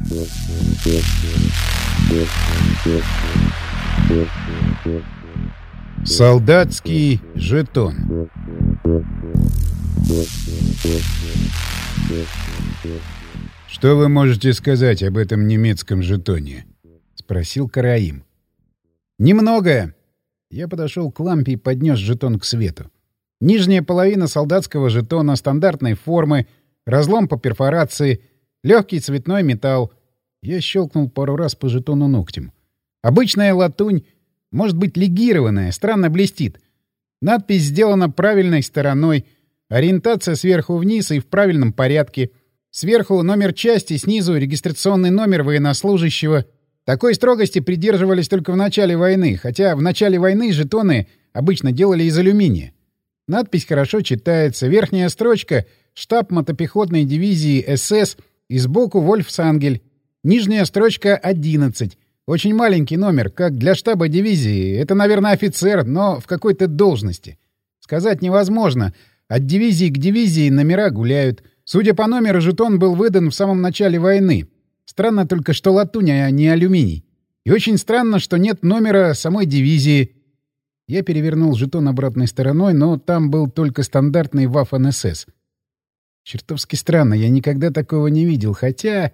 Солдатский жетон. «Что вы можете сказать об этом немецком жетоне?» — спросил Караим. «Немногое». Я подошел к лампе и поднес жетон к свету. Нижняя половина солдатского жетона стандартной формы, разлом по перфорации, легкий цветной металл. Я щелкнул пару раз по жетону ногтем. Обычная латунь, может быть легированная, странно блестит. Надпись сделана правильной стороной, ориентация сверху вниз и в правильном порядке. Сверху номер части, снизу регистрационный номер военнослужащего. Такой строгости придерживались только в начале войны, хотя в начале войны жетоны обычно делали из алюминия. Надпись хорошо читается. Верхняя строчка — штаб мотопехотной дивизии СС и сбоку Вольфсангель. Нижняя строчка — 11. Очень маленький номер, как для штаба дивизии. Это, наверное, офицер, но в какой-то должности. Сказать невозможно. От дивизии к дивизии номера гуляют. Судя по номеру, жетон был выдан в самом начале войны. Странно только, что латунь, а не алюминий. И очень странно, что нет номера самой дивизии. Я перевернул жетон обратной стороной, но там был только стандартный Waffen-СС. Чертовски странно, я никогда такого не видел, хотя...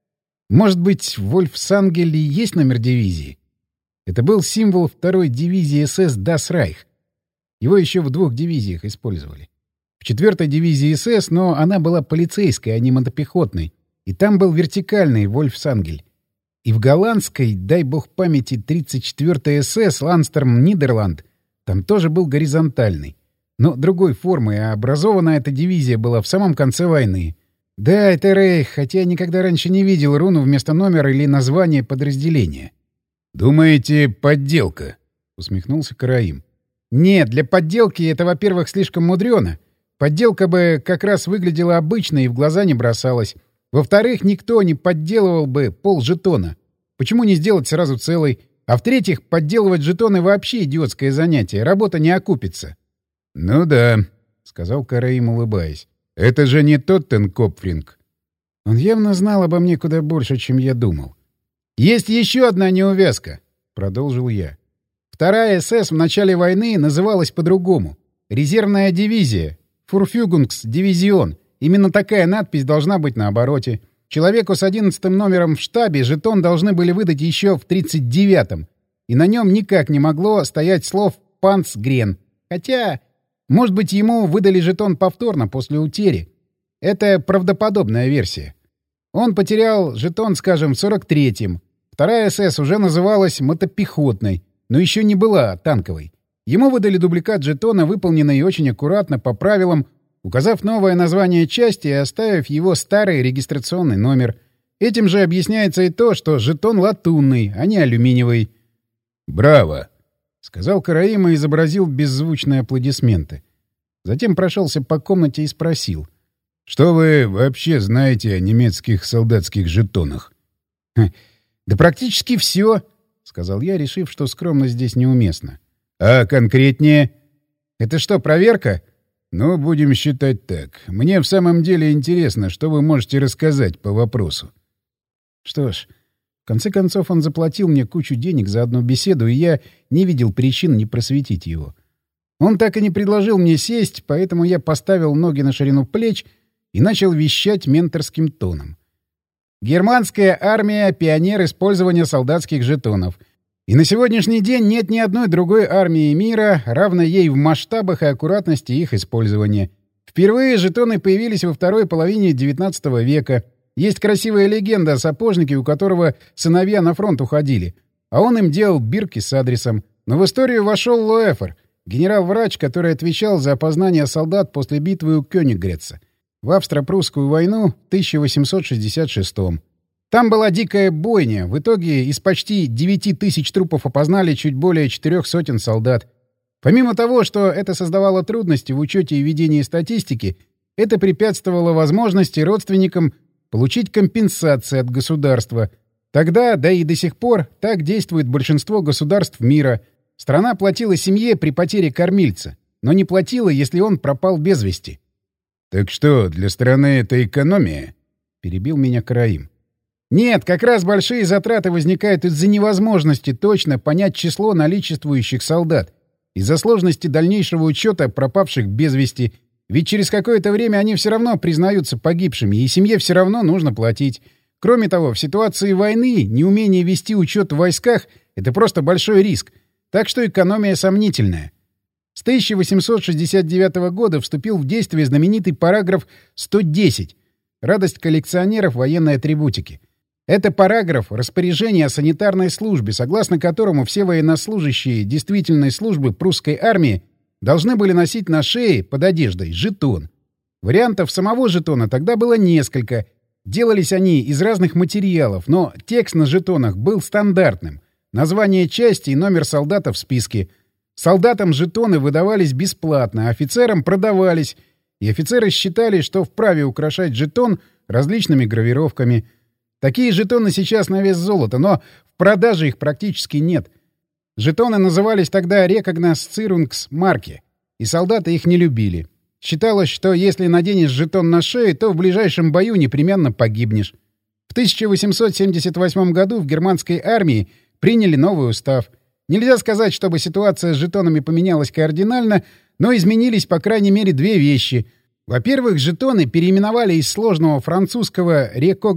Может быть, в Вольфсангеле есть номер дивизии? Это был символ второй дивизии СС Das Reich. Его еще в 2 дивизиях использовали. В 4-й дивизии СС, но она была полицейской, а не мотопехотной. И там был вертикальный Вольфсангель. И в голландской, дай бог памяти, 34-й СС Ланстерм Нидерланд, там тоже был горизонтальный. Но другой формы, а образована эта дивизия была в самом конце войны. Да, это Рейх, хотя я никогда раньше не видел руну вместо номера или названия подразделения. «Думаете, подделка?» — усмехнулся Караим. «Нет, для подделки это, во-первых, слишком мудрено. Подделка бы как раз выглядела обычно и в глаза не бросалась. Во-вторых, никто не подделывал бы полжетона. Почему не сделать сразу целый? А в-третьих, подделывать жетоны вообще идиотское занятие. Работа не окупится». «Ну да», — сказал Караим, улыбаясь. «Это же не Тоттенкопфринг». Он явно знал обо мне куда больше, чем я думал. «Есть еще одна неувязка», — продолжил я. Вторая СС в начале войны называлась по-другому. Резервная дивизия. Фурфюгунгс-дивизион. Именно такая надпись должна быть на обороте. Человеку с 11-м номером в штабе жетон должны были выдать еще в 39-м. И на нем никак не могло стоять слов «Панцгрен». Хотя, может быть, ему выдали жетон повторно после утери. Это правдоподобная версия. Он потерял жетон, скажем, в 43-м. Вторая СС уже называлась мотопехотной, но еще не была танковой. Ему выдали дубликат жетона, выполненный очень аккуратно, по правилам, указав новое название части и оставив его старый регистрационный номер. Этим же объясняется и то, что жетон латунный, а не алюминиевый. «Браво!» — сказал Караим и изобразил беззвучные аплодисменты. Затем прошелся по комнате и спросил. «Что вы вообще знаете о немецких солдатских жетонах?» «Да практически все», — сказал я, решив, что скромность здесь неуместна. «А конкретнее?» «Это что, проверка?» «Ну, будем считать так. Мне в самом деле интересно, что вы можете рассказать по вопросу». Что ж, в конце концов он заплатил мне кучу денег за одну беседу, и я не видел причин не просветить его. Он так и не предложил мне сесть, поэтому я поставил ноги на ширину плеч и начал вещать менторским тоном. Германская армия — пионер использования солдатских жетонов. И на сегодняшний день нет ни одной другой армии мира, равной ей в масштабах и аккуратности их использования. Впервые жетоны появились во второй половине XIX века. Есть красивая легенда о сапожнике, у которого сыновья на фронт уходили, а он им делал бирки с адресом. Но в историю вошел Лоэфер, генерал-врач, который отвечал за опознание солдат после битвы у Кёниггрэца в Австро-Прусскую войну в 1866-м. Там была дикая бойня. В итоге из почти 9000 трупов опознали чуть более 400 солдат. Помимо того, что это создавало трудности в учете и ведении статистики, это препятствовало возможности родственникам получить компенсации от государства. Тогда, да и до сих пор, так действует большинство государств мира. Страна платила семье при потере кормильца, но не платила, если он пропал без вести. «Так что, для страны это экономия?» — перебил меня Караим. Нет, как раз большие затраты возникают из-за невозможности точно понять число наличествующих солдат, из-за сложности дальнейшего учета пропавших без вести, ведь через какое-то время они все равно признаются погибшими, и семье все равно нужно платить. Кроме того, в ситуации войны неумение вести учет в войсках — это просто большой риск, так что экономия сомнительная. С 1869 года вступил в действие знаменитый параграф 110 «Радость коллекционеров военной атрибутики». Это параграф распоряжения о санитарной службе, согласно которому все военнослужащие действительной службы прусской армии должны были носить на шее под одеждой жетон. Вариантов самого жетона тогда было несколько. Делались они из разных материалов, но текст на жетонах был стандартным. Название части и номер солдата в списке. Солдатам жетоны выдавались бесплатно, офицерам продавались. И офицеры считали, что вправе украшать жетон различными гравировками. Такие жетоны сейчас на вес золота, но в продаже их практически нет. Жетоны назывались тогда «Рекогносцирункс-марки», и солдаты их не любили. Считалось, что если наденешь жетон на шею, то в ближайшем бою непременно погибнешь. В 1878 году в германской армии приняли новый устав. Нельзя сказать, чтобы ситуация с жетонами поменялась кардинально, но изменились по крайней мере две вещи. Во-первых, жетоны переименовали из сложного французского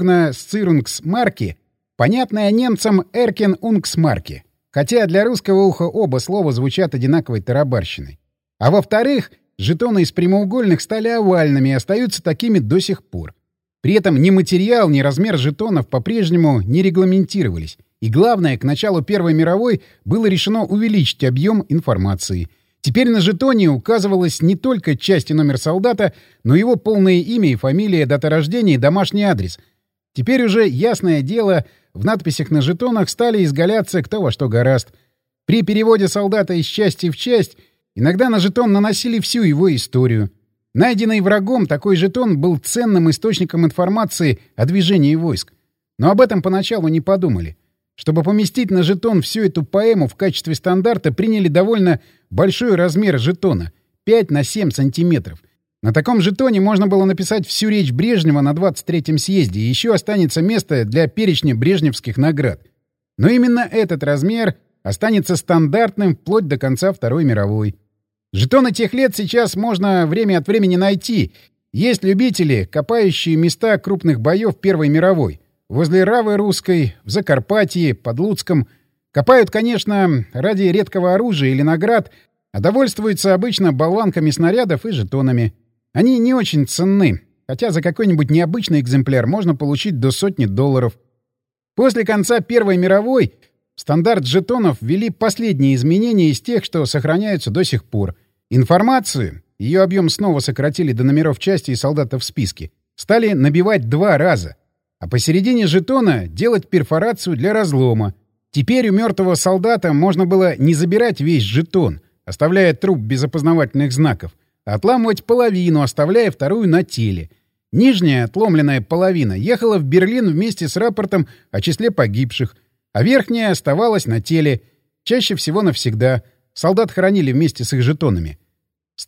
«Рекогносцирункс-марки», понятное немцам «Эркен-унгс-марки», хотя для русского уха оба слова звучат одинаковой тарабарщиной. А во-вторых, жетоны из прямоугольных стали овальными и остаются такими до сих пор. При этом ни материал, ни размер жетонов по-прежнему не регламентировались. И главное, к началу Первой мировой было решено увеличить объем информации. Теперь на жетоне указывалась не только часть и номер солдата, но и его полное имя и фамилия, дата рождения и домашний адрес. Теперь уже, ясное дело, в надписях на жетонах стали изгаляться кто во что горазд. При переводе солдата из части в часть иногда на жетон наносили всю его историю. Найденный врагом, такой жетон был ценным источником информации о движении войск. Но об этом поначалу не подумали. Чтобы поместить на жетон всю эту поэму, в качестве стандарта приняли довольно большой размер жетона — 5 на 7 сантиметров. На таком жетоне можно было написать всю речь Брежнева на 23-м съезде, и еще останется место для перечня брежневских наград. Но именно этот размер останется стандартным вплоть до конца Второй мировой. Жетоны тех лет сейчас можно время от времени найти. Есть любители, копающие места крупных боев Первой мировой. Возле Равы Русской, в Закарпатье, под Луцком. Копают, конечно, ради редкого оружия или наград, а довольствуются обычно болванками снарядов и жетонами. Они не очень ценны, хотя за какой-нибудь необычный экземпляр можно получить до $100. После конца Первой мировой в стандарт жетонов ввели последние изменения из тех, что сохраняются до сих пор. Информацию, ее объем снова сократили до номеров части и солдата в списке, стали набивать 2 раза. А посередине жетона делать перфорацию для разлома. Теперь у мертвого солдата можно было не забирать весь жетон, оставляя труп без опознавательных знаков, а отламывать половину, оставляя вторую на теле. Нижняя отломленная половина ехала в Берлин вместе с рапортом о числе погибших, а верхняя оставалась на теле, чаще всего навсегда. Солдат хоронили вместе с их жетонами. С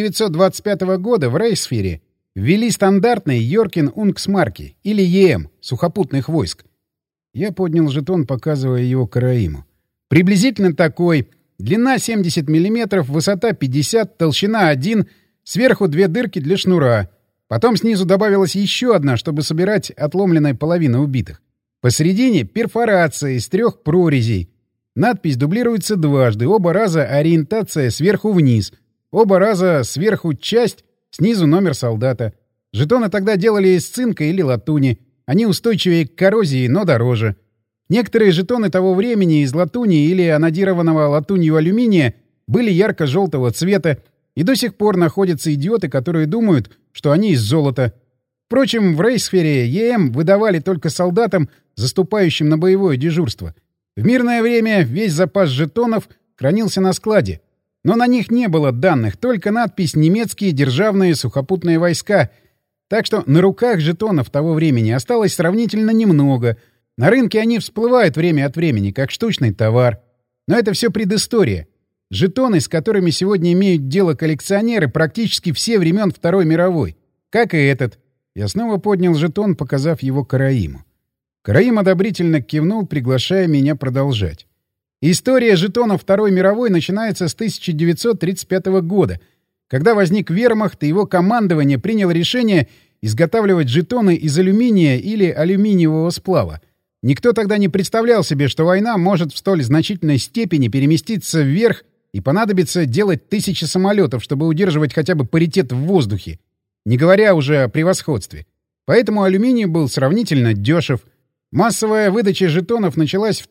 1925 года в Рейхсфере ввели стандартные Йоркен-Унгс-марки, или ЕМ, сухопутных войск. Я поднял жетон, показывая его Караиму. Приблизительно такой. Длина 70 мм, высота 50, толщина 1, сверху 2 дырки для шнура. Потом снизу добавилась еще одна, чтобы собирать отломленная половина убитых. Посередине перфорация из 3 прорезей. Надпись дублируется дважды, оба раза ориентация сверху вниз, оба раза сверху часть, снизу номер солдата. Жетоны тогда делали из цинка или латуни. Они устойчивее к коррозии, но дороже. Некоторые жетоны того времени из латуни или анодированного латунью алюминия были ярко-желтого цвета, и до сих пор находятся идиоты, которые думают, что они из золота. Впрочем, в Рейхсфере ЕМ выдавали только солдатам, заступающим на боевое дежурство. В мирное время весь запас жетонов хранился на складе. Но на них не было данных, только надпись «Немецкие державные сухопутные войска». Так что на руках жетонов того времени осталось сравнительно немного. На рынке они всплывают время от времени, как штучный товар. Но это все предыстория. Жетоны, с которыми сегодня имеют дело коллекционеры, практически все времен Второй мировой. Как и этот. Я снова поднял жетон, показав его Караиму. Караим одобрительно кивнул, приглашая меня продолжать. История жетонов Второй мировой начинается с 1935 года, когда возник вермахт, и его командование приняло решение изготавливать жетоны из алюминия или алюминиевого сплава. Никто тогда не представлял себе, что война может в столь значительной степени переместиться вверх и понадобится делать тысячи самолетов, чтобы удерживать хотя бы паритет в воздухе, не говоря уже о превосходстве. Поэтому алюминий был сравнительно дешев. Массовая выдача жетонов началась в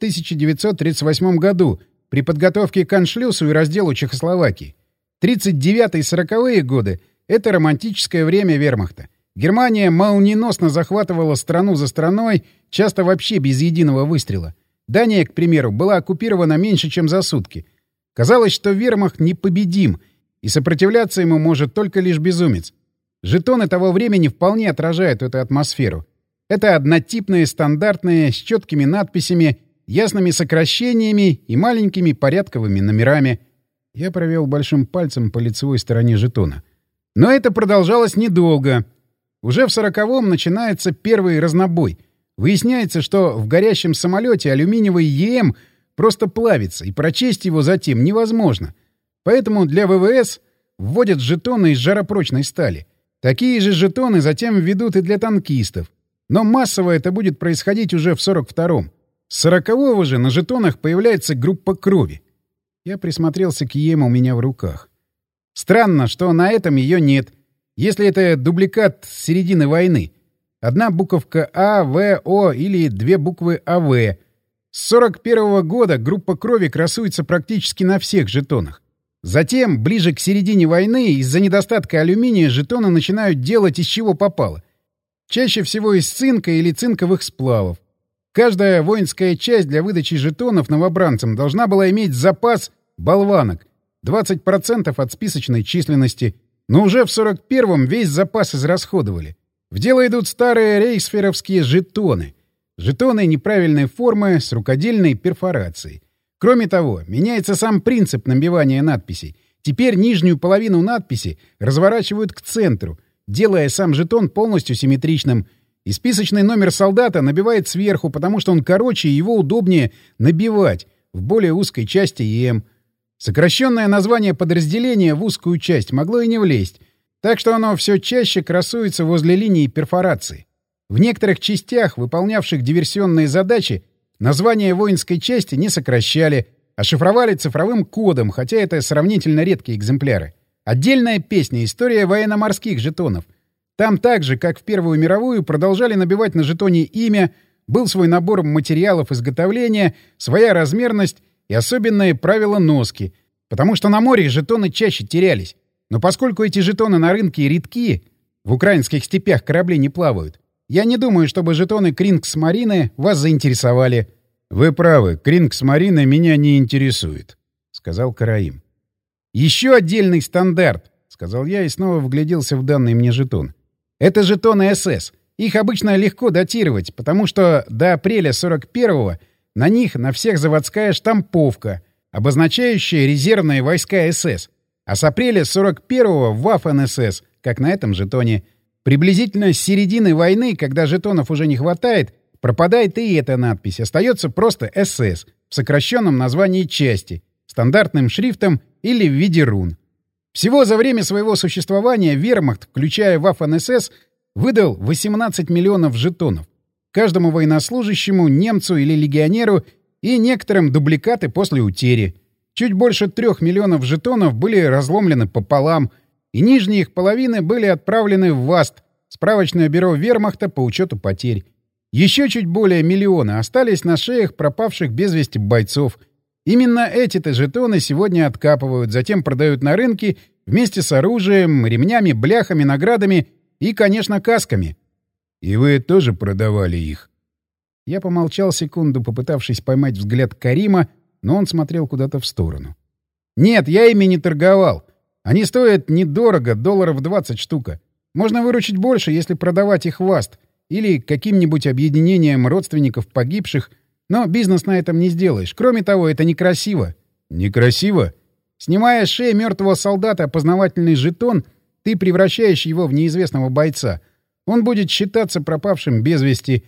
1938 году при подготовке к аншлюсу и разделу Чехословакии. 39-е и 40-е годы — это романтическое время вермахта. Германия молниеносно захватывала страну за страной, часто вообще без единого выстрела. Дания, к примеру, была оккупирована меньше, чем за сутки. Казалось, что вермахт непобедим, и сопротивляться ему может только лишь безумец. Жетоны того времени вполне отражают эту атмосферу. Это однотипные, стандартные, с четкими надписями, ясными сокращениями и маленькими порядковыми номерами. Я провел большим пальцем по лицевой стороне жетона. Но это продолжалось недолго. Уже в 40-м начинается первый разнобой. Выясняется, что в горящем самолете алюминиевый ЕМ просто плавится, и прочесть его затем невозможно. Поэтому для ВВС вводят жетоны из жаропрочной стали. Такие же жетоны затем введут и для танкистов. Но массово это будет происходить уже в 42-м. С 40-го же на жетонах появляется группа крови. Я присмотрелся к ЕМу у меня в руках. Странно, что на этом ее нет. Если это дубликат с середины войны. Одна буковка А, В, О или две буквы АВ. С 41-го года группа крови красуется практически на всех жетонах. Затем, ближе к середине войны, из-за недостатка алюминия жетоны начинают делать из чего попало. Чаще всего из цинка или цинковых сплавов. Каждая воинская часть для выдачи жетонов новобранцам должна была иметь запас болванок, 20% от списочной численности, но уже в 41-м весь запас израсходовали. В дело идут старые рейхсферовские жетоны. Жетоны неправильной формы с рукодельной перфорацией. Кроме того, меняется сам принцип набивания надписей. Теперь нижнюю половину надписи разворачивают к центру, делая сам жетон полностью симметричным. И списочный номер солдата набивает сверху, потому что он короче и его удобнее набивать в более узкой части ЕМ. Сокращенное название подразделения в узкую часть могло и не влезть, так что оно все чаще красуется возле линии перфорации. В некоторых частях, выполнявших диверсионные задачи, название воинской части не сокращали, а шифровали цифровым кодом, хотя это сравнительно редкие экземпляры. Отдельная песня — история военно-морских жетонов. Там так же, как в Первую мировую, продолжали набивать на жетоне имя, был свой набор материалов изготовления, своя размерность и особенные правила носки, потому что на море жетоны чаще терялись. Но поскольку эти жетоны на рынке редки, в украинских степях корабли не плавают, я не думаю, чтобы жетоны Крингс-Марины вас заинтересовали. — Вы правы, Крингс-Марина меня не интересует, — сказал Караим. — Еще отдельный стандарт, — сказал я и снова вгляделся в данный мне жетон. Это жетоны СС. Их обычно легко датировать, потому что до апреля 41-го на них на всех заводская штамповка, обозначающая резервные войска СС. А с апреля 41-го Waffen-СС, как на этом жетоне. Приблизительно с середины войны, когда жетонов уже не хватает, пропадает и эта надпись. Остается просто СС в сокращенном названии части, стандартным шрифтом или в виде рун. Всего за время своего существования вермахт, включая Waffen-СС, выдал 18 миллионов жетонов. Каждому военнослужащему, немцу или легионеру и некоторым дубликаты после утери. Чуть больше 3 миллионов жетонов были разломлены пополам, и нижние их половины были отправлены в ВАСТ, справочное бюро вермахта по учету потерь. Еще чуть более миллиона остались на шеях пропавших без вести бойцов. Именно эти-то жетоны сегодня откапывают, затем продают на рынке вместе с оружием, ремнями, бляхами, наградами и, конечно, касками. — И вы тоже продавали их? Я помолчал секунду, попытавшись поймать взгляд Карима, но он смотрел куда-то в сторону. «Нет, я ими не торговал. Они стоят недорого, $20 штука. Можно выручить больше, если продавать их в АСТ или каким-нибудь объединением родственников погибших, но бизнес на этом не сделаешь. Кроме того, это некрасиво». «Некрасиво?» «Снимая с шеи мертвого солдата опознавательный жетон, ты превращаешь его в неизвестного бойца. Он будет считаться пропавшим без вести.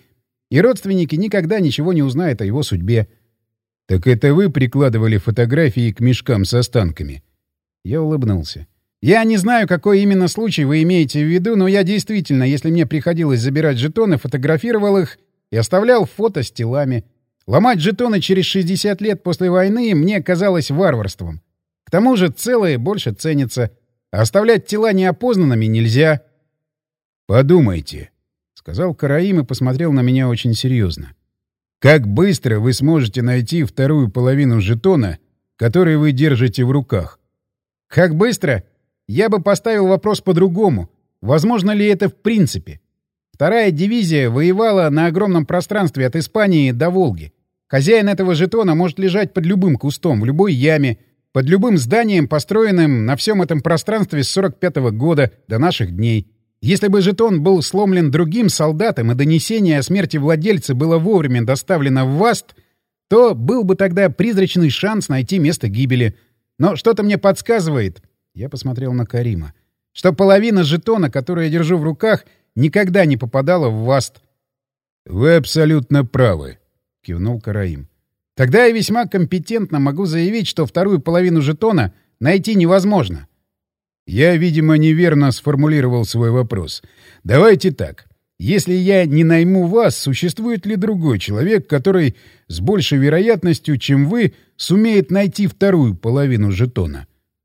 И родственники никогда ничего не узнают о его судьбе. «Так это вы прикладывали фотографии к мешкам с останками?» Я улыбнулся. «Я не знаю, какой именно случай вы имеете в виду, но я действительно, если мне приходилось забирать жетоны, фотографировал их и оставлял фото с телами. Ломать жетоны через 60 лет после войны мне казалось варварством. К тому же целые больше ценятся, а оставлять тела неопознанными нельзя». «Подумайте», — сказал Караим и посмотрел на меня очень серьезно. «Как быстро вы сможете найти вторую половину жетона, который вы держите в руках?» «Как быстро? Я бы поставил вопрос по-другому. Возможно ли это в принципе? Вторая дивизия воевала на огромном пространстве от Испании до Волги. Хозяин этого жетона может лежать под любым кустом, в любой яме, под любым зданием, построенным на всем этом пространстве с 45-го года до наших дней. Если бы жетон был сломлен другим солдатом и донесение о смерти владельца было вовремя доставлено в ВАСТ, то был бы тогда призрачный шанс найти место гибели. Но что-то мне подсказывает, я посмотрел на Карима, что половина жетона, которую я держу в руках, никогда не попадала в ВАСТ. «Вы абсолютно правы», — кивнул Караим. «Тогда я весьма компетентно могу заявить, что вторую половину жетона найти невозможно». «Я, видимо, неверно сформулировал свой вопрос. Давайте так. Если я не найму вас, существует ли другой человек, который с большей вероятностью, чем вы, сумеет найти вторую половину жетона?»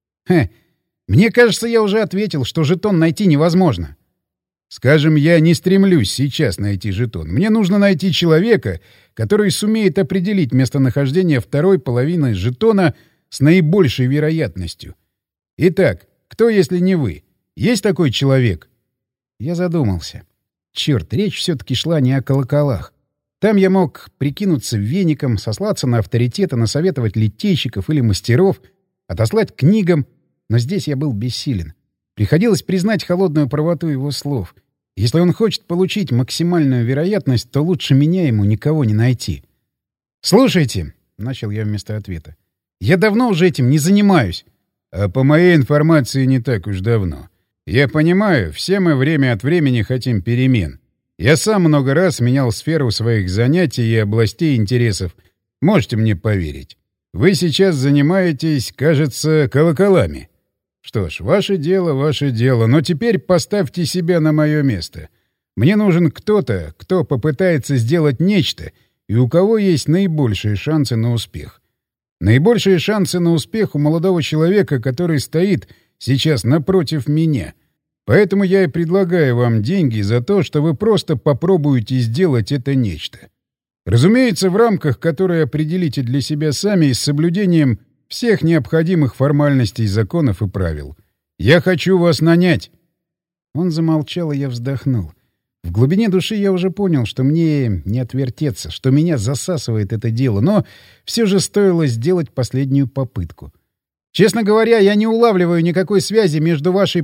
Мне кажется, я уже ответил, что жетон найти невозможно. Скажем, я не стремлюсь сейчас найти жетон. Мне нужно найти человека, который сумеет определить местонахождение второй половины жетона с наибольшей вероятностью. Итак, кто, если не вы? Есть такой человек? Я задумался. Черт, речь все-таки шла не о колоколах. Там я мог прикинуться веником, сослаться на авторитеты, насоветовать литейщиков или мастеров, отослать к книгам, но здесь я был бессилен. Приходилось признать холодную правоту его слов. Если он хочет получить максимальную вероятность, то лучше меня ему никого не найти. «Слушайте», — начал я вместо ответа, — «я давно уже этим не занимаюсь». «А по моей информации, не так уж давно. Я понимаю, все мы время от времени хотим перемен. Я сам много раз менял сферу своих занятий и областей интересов. Можете мне поверить. Вы сейчас занимаетесь, кажется, колоколами. Что ж, ваше дело, но теперь поставьте себя на мое место. Мне нужен кто-то, кто попытается сделать нечто, и у кого есть наибольшие шансы на успех. Наибольшие шансы на успех у молодого человека, который стоит сейчас напротив меня. Поэтому я и предлагаю вам деньги за то, что вы просто попробуете сделать это нечто. Разумеется, в рамках, которые определите для себя сами и с соблюдением всех необходимых формальностей, законов и правил. Я хочу вас нанять». Он замолчал, и я вздохнул. В глубине души я уже понял, что мне не отвертеться, что меня засасывает это дело, но все же стоило сделать последнюю попытку. Честно говоря, я не улавливаю никакой связи между вашей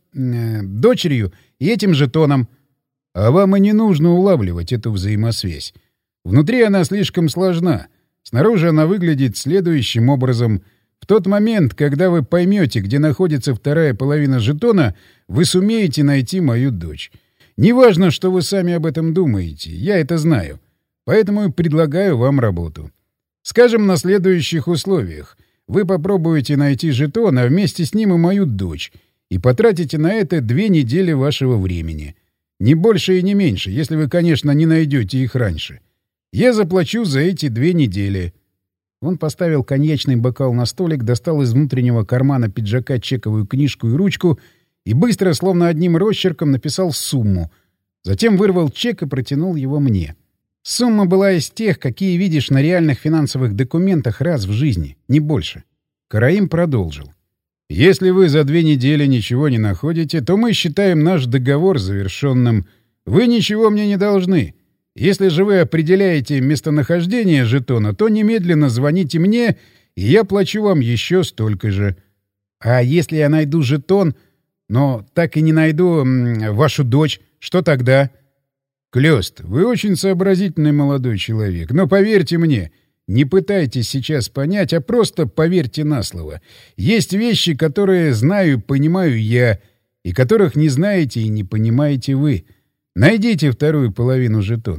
дочерью и этим жетоном. А вам и не нужно улавливать эту взаимосвязь. Внутри она слишком сложна. Снаружи она выглядит следующим образом. В тот момент, когда вы поймете, где находится вторая половина жетона, вы сумеете найти мою дочь. Неважно, что вы сами об этом думаете, я это знаю. Поэтому и предлагаю вам работу. Скажем, на следующих условиях. Вы попробуете найти жетон, а вместе с ним и мою дочь, и потратите на это 2 недели вашего времени. Не больше и не меньше, если вы, конечно, не найдете их раньше. Я заплачу за эти 2 недели. Он поставил коньячный бокал на столик, достал из внутреннего кармана пиджака чековую книжку и ручку и быстро, словно одним росчерком, написал сумму. Затем вырвал чек и протянул его мне. Сумма была из тех, какие видишь на реальных финансовых документах раз в жизни, не больше. Караим продолжил. «Если вы за 2 недели ничего не находите, то мы считаем наш договор завершенным. Вы ничего мне не должны. Если же вы определяете местонахождение жетона, то немедленно звоните мне, и я плачу вам еще столько же». «А если я найду жетон, но так и не найду вашу дочь, что тогда?» «Клёст, вы очень сообразительный молодой человек, но поверьте мне, не пытайтесь сейчас понять, а просто поверьте на слово. Есть вещи, которые знаю и понимаю я, и которых не знаете и не понимаете вы. Найдите вторую половину жетона,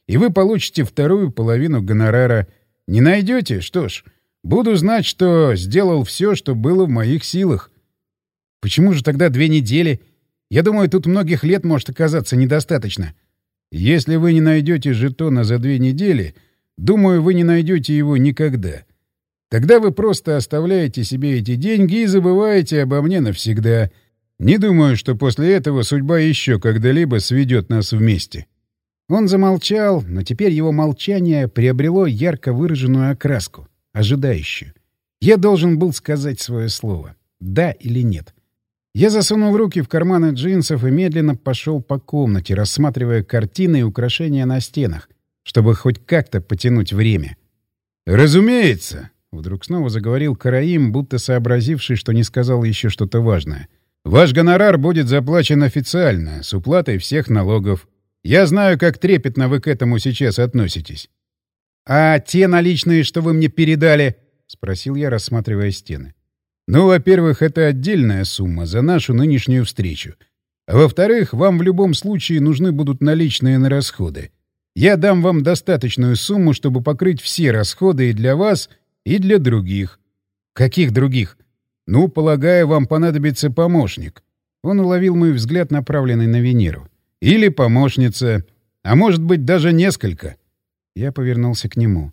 и вы получите вторую половину гонорара. Не найдете? Что ж, буду знать, что сделал все, что было в моих силах. Почему же тогда 2 недели? Я думаю, тут многих лет может оказаться недостаточно. Если вы не найдете жетона за 2 недели, думаю, вы не найдете его никогда. Тогда вы просто оставляете себе эти деньги и забываете обо мне навсегда. Не думаю, что после этого судьба еще когда-либо сведет нас вместе». Он замолчал, но теперь его молчание приобрело ярко выраженную окраску, ожидающую. Я должен был сказать свое слово. Да или нет. Я засунул руки в карманы джинсов и медленно пошел по комнате, рассматривая картины и украшения на стенах, чтобы хоть как-то потянуть время. «Разумеется!» — вдруг снова заговорил Караим, будто сообразивший, что не сказал еще что-то важное. «Ваш гонорар будет заплачен официально, с уплатой всех налогов. Я знаю, как трепетно вы к этому сейчас относитесь». «А те наличные, что вы мне передали?» — спросил я, рассматривая стены. «Ну, во-первых, это отдельная сумма за нашу нынешнюю встречу. А во-вторых, вам в любом случае нужны будут наличные на расходы. Я дам вам достаточную сумму, чтобы покрыть все расходы и для вас, и для других». «Каких других?» «Ну, полагаю, вам понадобится помощник». Он уловил мой взгляд, направленный на Венеру. «Или помощница. А может быть, даже несколько». Я повернулся к нему.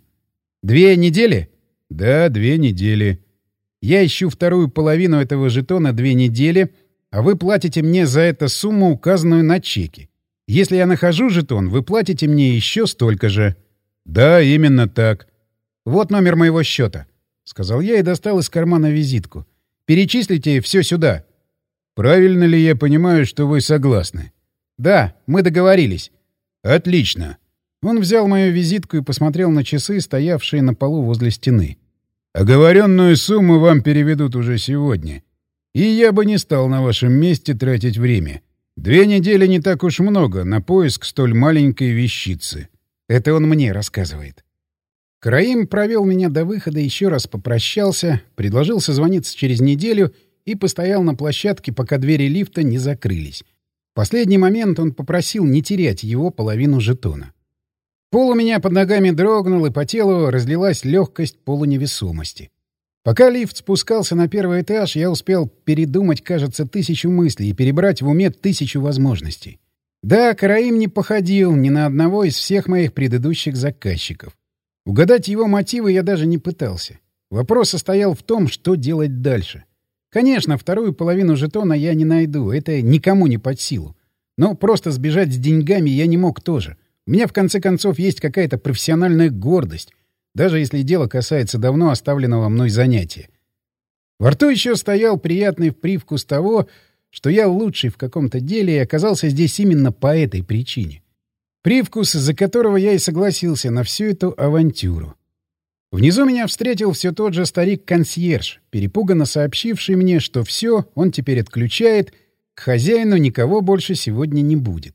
2 недели? «Да, 2 недели». «Я ищу вторую половину этого жетона 2 недели, а вы платите мне за это сумму, указанную на чеке. Если я нахожу жетон, вы платите мне еще столько же». «Да, именно так». «Вот номер моего счета», — сказал я и достал из кармана визитку. «Перечислите все сюда». «Правильно ли я понимаю, что вы согласны?» «Да, мы договорились». «Отлично». Он взял мою визитку и посмотрел на часы, стоявшие на полу возле стены. «Оговоренную сумму вам переведут уже сегодня. И я бы не стал на вашем месте тратить время. 2 недели не так уж много на поиск столь маленькой вещицы». Это он мне рассказывает. Караим провел меня до выхода, еще раз попрощался, предложил созвониться через неделю и постоял на площадке, пока двери лифта не закрылись. В последний момент он попросил не терять его половину жетона. Пол у меня под ногами дрогнул, и по телу разлилась легкость полуневесомости. Пока лифт спускался на 1-й этаж, я успел передумать, кажется, 1000 мыслей и перебрать в уме 1000 возможностей. Да, Караим не походил ни на одного из всех моих предыдущих заказчиков. Угадать его мотивы я даже не пытался. Вопрос состоял в том, что делать дальше. Конечно, вторую половину жетона я не найду, это никому не под силу. Но просто сбежать с деньгами я не мог тоже. У меня, в конце концов, есть какая-то профессиональная гордость, даже если дело касается давно оставленного мной занятия. Во рту еще стоял приятный привкус того, что я лучший в каком-то деле и оказался здесь именно по этой причине. Привкус, из-за которого я и согласился на всю эту авантюру. Внизу меня встретил все тот же старик-консьерж, перепуганно сообщивший мне, что все, он теперь отключает, к хозяину никого больше сегодня не будет.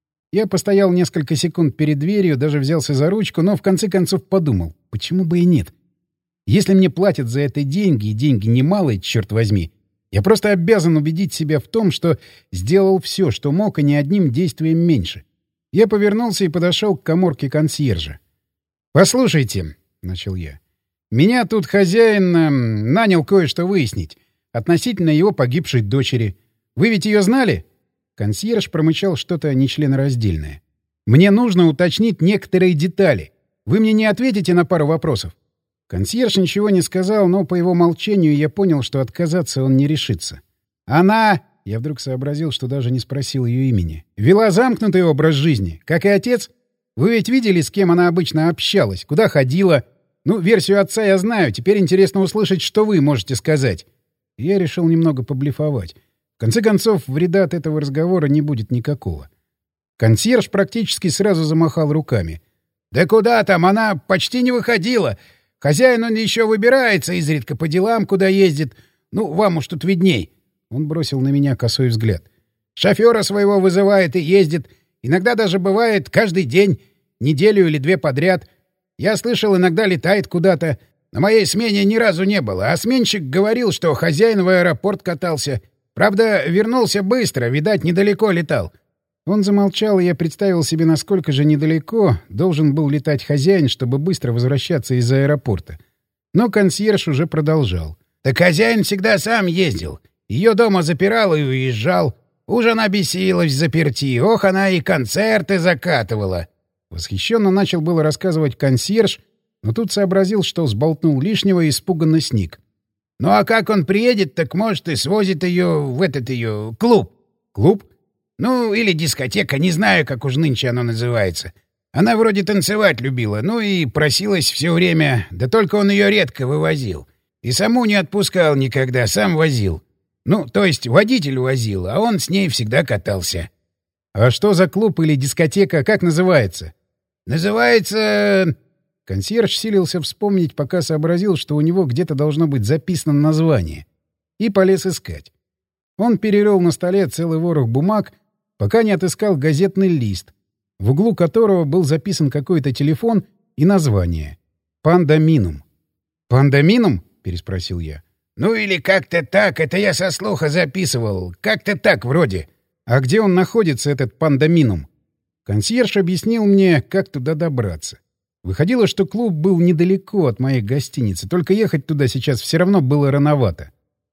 Я постоял несколько секунд перед дверью, даже взялся за ручку, но в конце концов подумал, почему бы и нет. Если мне платят за это деньги, и деньги немалые, черт возьми, я просто обязан убедить себя в том, что сделал все, что мог, и ни одним действием меньше. Я повернулся и подошел к каморке консьержа. «Послушайте», — начал я, — «меня тут хозяин нанял кое-что выяснить относительно его погибшей дочери. Вы ведь ее знали?» Консьерж промычал что-то нечленораздельное. «Мне нужно уточнить некоторые детали. Вы мне не ответите на пару вопросов?» Консьерж ничего не сказал, но по его молчанию я понял, что отказаться он не решится. «Она...» — я вдруг сообразил, что даже не спросил ее имени. «Вела замкнутый образ жизни, как и отец? Вы ведь видели, с кем она обычно общалась, куда ходила? Ну, версию отца я знаю, теперь интересно услышать, что вы можете сказать». Я решил немного поблефовать. В конце концов, вреда от этого разговора не будет никакого. Консьерж практически сразу замахал руками. «Да куда там? Она почти не выходила. Хозяин он еще выбирается изредка по делам, куда ездит. Ну, вам уж тут видней». Он бросил на меня косой взгляд. «Шофера своего вызывает и ездит. Иногда даже бывает каждый день, неделю или 2 подряд. Я слышал, иногда летает куда-то. На моей смене ни разу не было. А сменщик говорил, что хозяин в аэропорт катался. Правда, вернулся быстро, видать, недалеко летал. Он замолчал, и я представил себе, насколько же недалеко должен был летать хозяин, чтобы быстро возвращаться из аэропорта. Но консьерж уже продолжал. «Так хозяин всегда сам ездил. Ее дома запирал и уезжал. Уж она бесилась в заперти. Ох, она и концерты закатывала». Восхищенно начал было рассказывать консьерж, но тут сообразил, что сболтнул лишнего и испуганно сник. «Ну а как он приедет, так, может, и свозит ее в этот ее клуб». «Клуб?» «Ну, или дискотека, не знаю, как уж нынче оно называется. Она вроде танцевать любила, ну и просилась все время, да только он ее редко вывозил. И саму не отпускал никогда, сам возил. Ну, то есть водитель возил, а он с ней всегда катался». «А что за клуб или дискотека, как называется?» «Называется...» Консьерж силился вспомнить, пока сообразил, что у него где-то должно быть записано название. И полез искать. Он перерыл на столе целый ворох бумаг, пока не отыскал газетный лист, в углу которого был записан какой-то телефон и название. «Пандаминум». «Пандаминум?» — переспросил я. «Ну или как-то так, это я со слуха записывал. Как-то так вроде». «А где он находится, этот пандаминум?» Консьерж объяснил мне, как туда добраться. Выходило, что клуб был недалеко от моей гостиницы, только ехать туда сейчас все равно было рановато.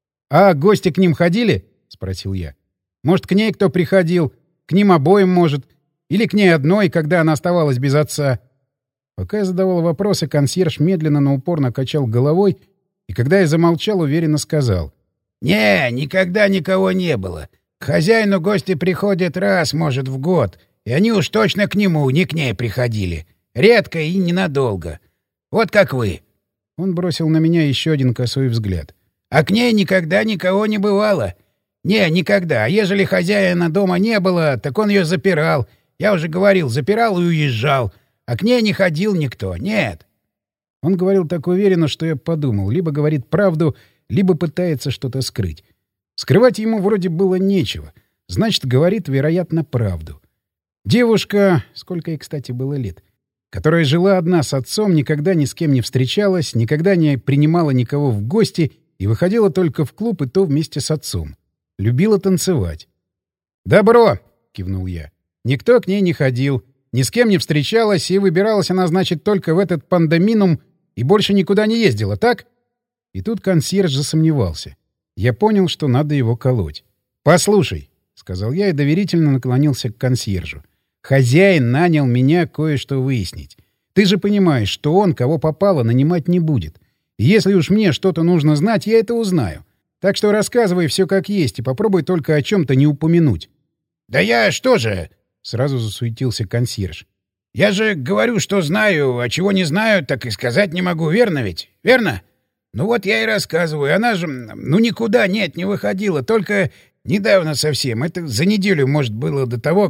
«А гости к ним ходили?» — спросил я. «Может, к ней кто приходил? К ним обоим, может? Или к ней одной, когда она оставалась без отца?» Пока я задавал вопросы, консьерж медленно, но упорно качал головой, и когда я замолчал, уверенно сказал. «Не, никогда никого не было. К хозяину гости приходят раз, может, в год, и они уж точно к нему, не к ней приходили. Редко и ненадолго. Вот как вы». Он бросил на меня еще один косой взгляд. «А к ней никогда никого не бывало. Не, никогда. А ежели хозяина дома не было, так он ее запирал. Я уже говорил, запирал и уезжал. А к ней не ходил никто. Нет». Он говорил так уверенно, что я подумал, либо говорит правду, либо пытается что-то скрыть. Скрывать ему вроде было нечего. Значит, говорит, вероятно, правду. Девушка, сколько ей, кстати, было лет, которая жила одна с отцом, никогда ни с кем не встречалась, никогда не принимала никого в гости и выходила только в клуб, и то вместе с отцом. Любила танцевать. «Добро!» — кивнул я. «Никто к ней не ходил, ни с кем не встречалась, и выбиралась она, значит, только в этот пандаминум и больше никуда не ездила, так?» И тут консьерж засомневался. Я понял, что надо его колоть. «Послушай», — сказал я и доверительно наклонился к консьержу. «Хозяин нанял меня кое-что выяснить. Ты же понимаешь, что он, кого попало, нанимать не будет. И если уж мне что-то нужно знать, я это узнаю. Так что рассказывай все как есть и попробуй только о чем-то не упомянуть». «Да я что же...» — сразу засуетился консьерж. «Я же говорю, что знаю, а чего не знаю, так и сказать не могу, верно ведь? Верно? Ну вот я и рассказываю. Она же, ну никуда, нет, не выходила, только недавно совсем. Это за неделю, может, было до того,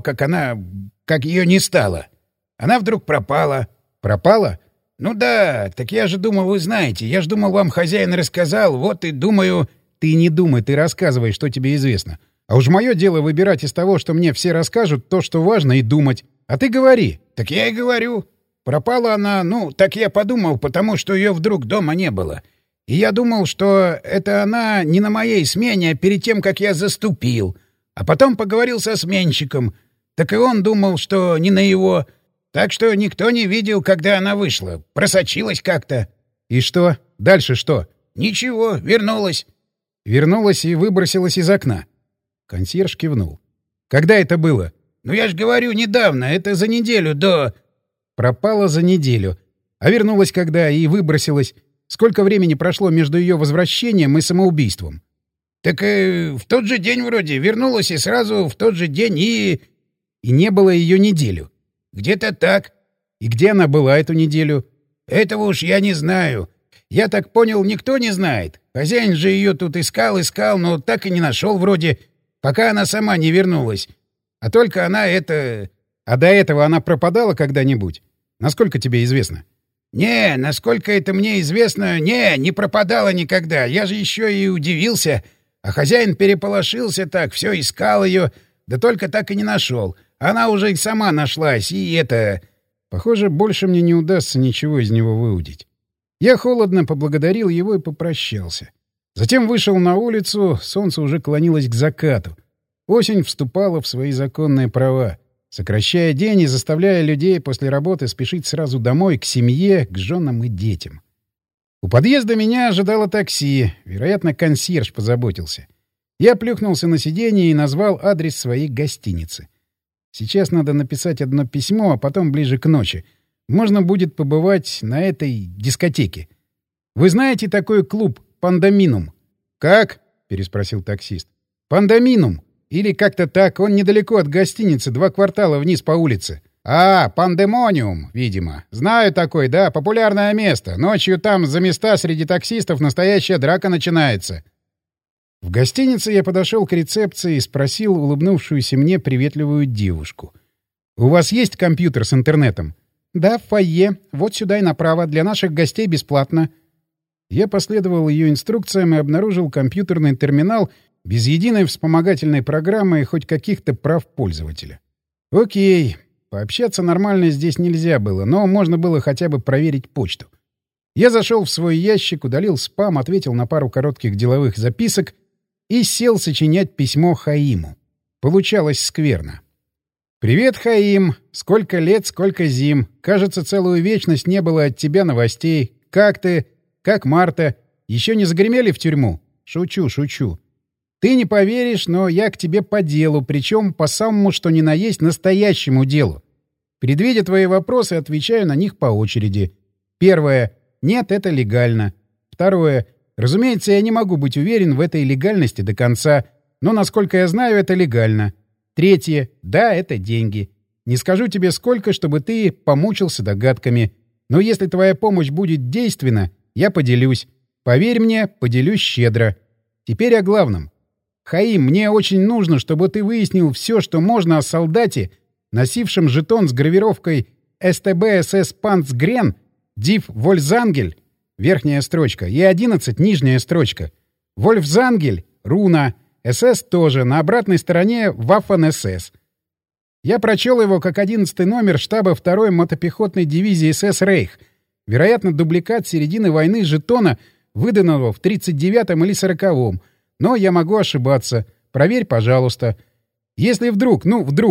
как ее не стало. Она вдруг пропала». «Пропала?» «Ну да, так я же думал, вы знаете. Я же думал, вам хозяин рассказал, вот и думаю...» «Ты не думай, ты рассказывай, что тебе известно. А уж мое дело выбирать из того, что мне все расскажут, то, что важно, и думать. А ты говори». «Так я и говорю. Пропала она, ну, так я подумал, потому что ее вдруг дома не было. И я думал, что это она не на моей смене, а перед тем, как я заступил. А потом поговорил со сменщиком. Так и он думал, что не на его. Так что никто не видел, когда она вышла. Просочилась как-то». «И что? Дальше что?» «Ничего, вернулась». «Вернулась и выбросилась из окна». Консьерж кивнул. «Когда это было?» «Ну я ж говорю, недавно. Это за неделю до...» «Пропала за неделю. А вернулась когда и выбросилась. Сколько времени прошло между ее возвращением и самоубийством?» «Так в тот же день вроде. Вернулась и сразу в тот же день и...» «И не было ее неделю?» «Где-то так». «И где она была эту неделю?» «Этого уж я не знаю. Я так понял, никто не знает. Хозяин же ее тут искал, но так и не нашел вроде, пока она сама не вернулась. А только она это...» «А до этого она пропадала когда-нибудь? Насколько тебе известно?» «Не, насколько это мне известно, не пропадала никогда. Я же еще и удивился. А хозяин переполошился так, все искал ее, да только так и не нашел. Она уже и сама нашлась, и это...» Похоже, больше мне не удастся ничего из него выудить. Я холодно поблагодарил его и попрощался. Затем вышел на улицу, солнце уже клонилось к закату. Осень вступала в свои законные права, сокращая день и заставляя людей после работы спешить сразу домой, к семье, к женам и детям. У подъезда меня ожидало такси, вероятно, консьерж позаботился. Я плюхнулся на сиденье и назвал адрес своей гостиницы. Сейчас надо написать одно письмо, а потом ближе к ночи. Можно будет побывать на этой дискотеке. Вы знаете такой клуб «Пандоминум»? «Как?» — переспросил таксист. «Пандоминум. Или как-то так. Он недалеко от гостиницы, 2 квартала вниз по улице». «А, Пандемониум, видимо. Знаю такой, да, популярное место. Ночью там за места среди таксистов настоящая драка начинается». В гостинице я подошел к рецепции и спросил улыбнувшуюся мне приветливую девушку. «У вас есть компьютер с интернетом?» «Да, в фойе. Вот сюда и направо. Для наших гостей бесплатно». Я последовал ее инструкциям и обнаружил компьютерный терминал без единой вспомогательной программы и хоть каких-то прав пользователя. Окей. Пообщаться нормально здесь нельзя было, но можно было хотя бы проверить почту. Я зашел в свой ящик, удалил спам, ответил на пару коротких деловых записок и сел сочинять письмо Хаиму. Получалось скверно. «Привет, Хаим. Сколько лет, сколько зим. Кажется, целую вечность не было от тебя новостей. Как ты? Как Марта? Еще не загремели в тюрьму?» «Шучу, шучу. Ты не поверишь, но я к тебе по делу, причем по самому что ни на есть настоящему делу. Предвидя твои вопросы, отвечаю на них по очереди. Первое. Нет, это легально. Второе. Разумеется, я не могу быть уверен в этой легальности до конца, но, насколько я знаю, это легально. Третье. Да, это деньги. Не скажу тебе сколько, чтобы ты помучился догадками. Но если твоя помощь будет действенна, я поделюсь. Поверь мне, поделюсь щедро. Теперь о главном. Хаим, мне очень нужно, чтобы ты выяснил все, что можно о солдате, носившем жетон с гравировкой СТБ СС Панцгрен, Див Вольфзангель, верхняя строчка, и 11, нижняя строчка. Вольфзангель, руна, СС тоже, на обратной стороне Waffen-СС. Я прочел его как 11-й номер штаба 2-й мотопехотной дивизии СС Рейх, вероятно, дубликат середины войны жетона, выданного в 39-м или 40-м, но я могу ошибаться. Проверь, пожалуйста. Если вдруг,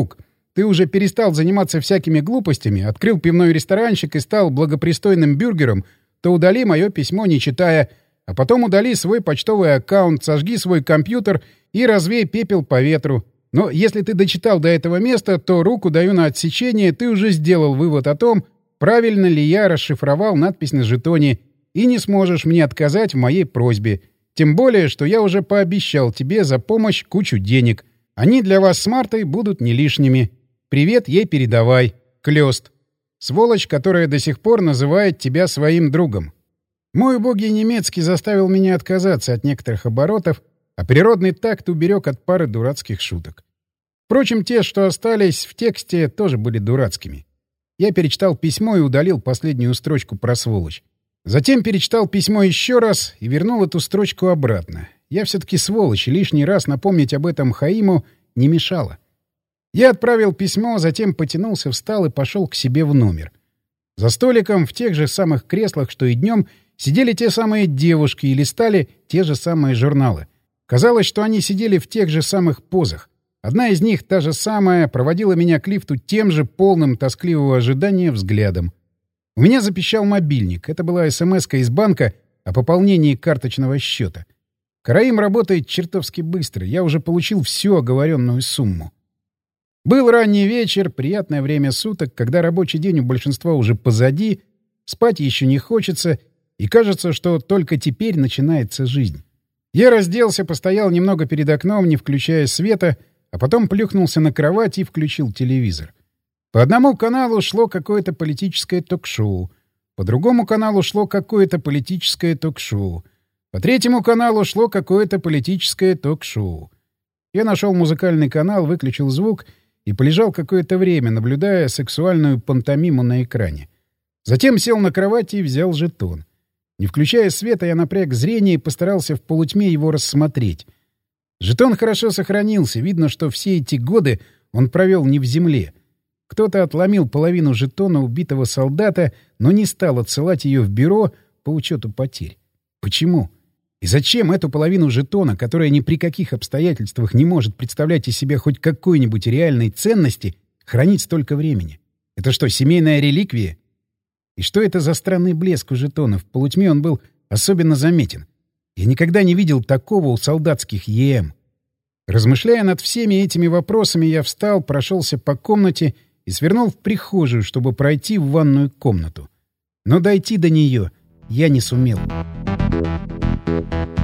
ты уже перестал заниматься всякими глупостями, открыл пивной ресторанчик и стал благопристойным бюргером, то удали мое письмо, не читая, а потом удали свой почтовый аккаунт, сожги свой компьютер и развей пепел по ветру. Но если ты дочитал до этого места, то руку даю на отсечение, ты уже сделал вывод о том, правильно ли я расшифровал надпись на жетоне, и не сможешь мне отказать в моей просьбе. Тем более, что я уже пообещал тебе за помощь кучу денег. Они для вас с Мартой будут не лишними. Привет ей передавай. Клёст. Сволочь, которая до сих пор называет тебя своим другом. Мой убогий немецкий заставил меня отказаться от некоторых оборотов, а природный такт уберег от пары дурацких шуток. Впрочем, те, что остались в тексте, тоже были дурацкими. Я перечитал письмо и удалил последнюю строчку про сволочь. Затем перечитал письмо еще раз и вернул эту строчку обратно. Я все-таки сволочь, и лишний раз напомнить об этом Хаиму не мешало. Я отправил письмо, затем потянулся, встал и пошел к себе в номер. За столиком в тех же самых креслах, что и днем, сидели те самые девушки и листали те же самые журналы. Казалось, что они сидели в тех же самых позах. Одна из них, та же самая, проводила меня к лифту тем же полным тоскливого ожидания взглядом. У меня запищал мобильник. Это была смс-ка из банка о пополнении карточного счета. Караим работает чертовски быстро. Я уже получил всю оговоренную сумму. Был ранний вечер, приятное время суток, когда рабочий день у большинства уже позади, спать еще не хочется, и кажется, что только теперь начинается жизнь. Я разделся, постоял немного перед окном, не включая света, а потом плюхнулся на кровать и включил телевизор. По одному каналу шло какое-то политическое ток-шоу, по другому каналу шло какое-то политическое ток-шоу, по третьему каналу шло какое-то политическое ток-шоу. Я нашел музыкальный канал, выключил звук и полежал какое-то время, наблюдая сексуальную пантомиму на экране. Затем сел на кровати и взял жетон. Не включая света, я напряг зрение и постарался в полутьме его рассмотреть. Жетон хорошо сохранился, видно, что все эти годы он провел не в земле. Кто-то отломил половину жетона убитого солдата, но не стал отсылать ее в бюро по учету потерь. Почему? И зачем эту половину жетона, которая ни при каких обстоятельствах не может представлять из себя хоть какой-нибудь реальной ценности, хранить столько времени? Это что, семейная реликвия? И что это за странный блеск у жетона? В полутьме он был особенно заметен. Я никогда не видел такого у солдатских ЕМ. Размышляя над всеми этими вопросами, я встал, прошелся по комнате и свернул в прихожую, чтобы пройти в ванную комнату. Но дойти до нее я не сумел.